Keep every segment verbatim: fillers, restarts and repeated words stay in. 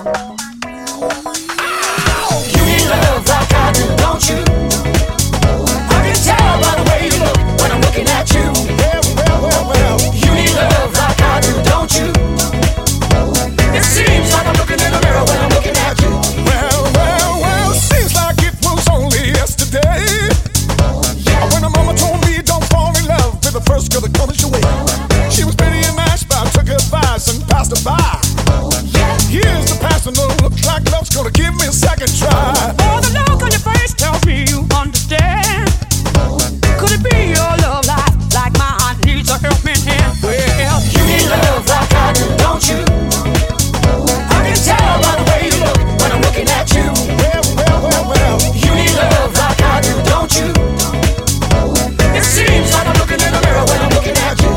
You need love like I do, don't you? I can tell by the way you look when I'm looking at you. Well, well, well, well. You need love like I do, don't you? It seems like I'm looking in the mirror when I'm looking at you. Well, well, well, seems like it was only yesterday. Yeah. When a mama told me don't fall in love with the first girl that comes your way. She was pretty and nice, but I took her advice and passed her by. Yeah. Here's the passion, no looks like love's gonna give me a second try. Oh, the look on your face tells me you understand. Could it be your love life like mine needs a helping hand? Well, you need love like I do, don't you? I can tell by the way you look when I'm looking at you. Well, well, well, well. You need love like I do, don't you? It seems like I'm looking in the mirror when I'm looking at you.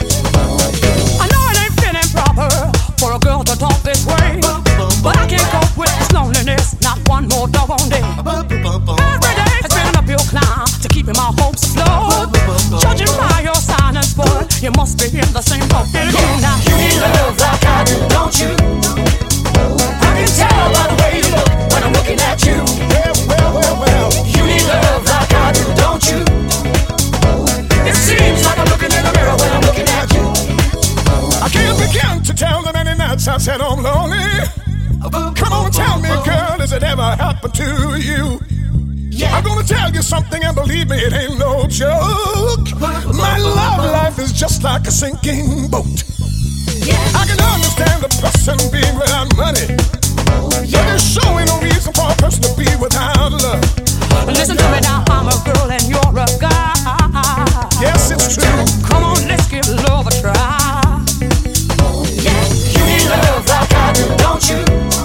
I know it ain't fitting proper for a girl to talk this way, but I can't cope with this loneliness not one more doggone day. Every day has been an uphill climb to keeping my hopes afloat. Judging by your silence, boy, you must be in the same boat as you now. You need love like I do, don't you? I can tell by the way you look when I'm looking at you. Well, well, well, well. You need love like I do, don't you? It seems like I'm looking in the mirror when I'm looking at you. I can't begin to tell the many nights I've said I'm lonely. Come on, tell me, girl, has it ever happened to you? Yeah. I'm gonna tell you something, and believe me, it ain't no joke. My love life is just like a sinking boat. Yeah. I can understand a person being without money, but there's surely no reason for a person to be without love. Listen to me now, I'm a girl and you're a guy. Yes, it's true. Come on, let's give love a try. Yeah. You need love like I do, don't you?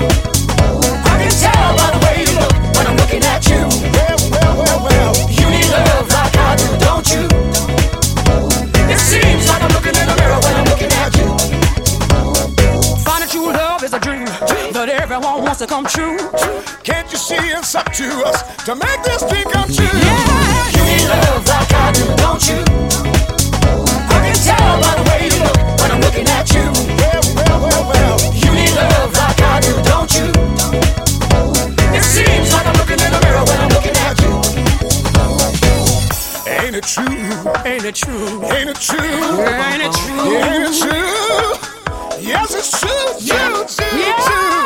I can tell by the way you look when I'm looking at you. Well, well, well, well. You need love like I do, don't you? It seems like I'm looking in the mirror when I'm looking at you. Finding true love is a dream that everyone wants to come true. Can't you see it's up to us to make this dream come true? Yeah. You need love like I do, don't you? I can tell by the way you look when I'm looking at you. Well, well, well, well. You need love like I do, don't you? It seems like I'm looking in the mirror when I'm looking at you. Ain't it true? Ain't it true? Ain't it true? Ain't it true? Ain't it true? Yes, it's true, true, true, Yeah. true.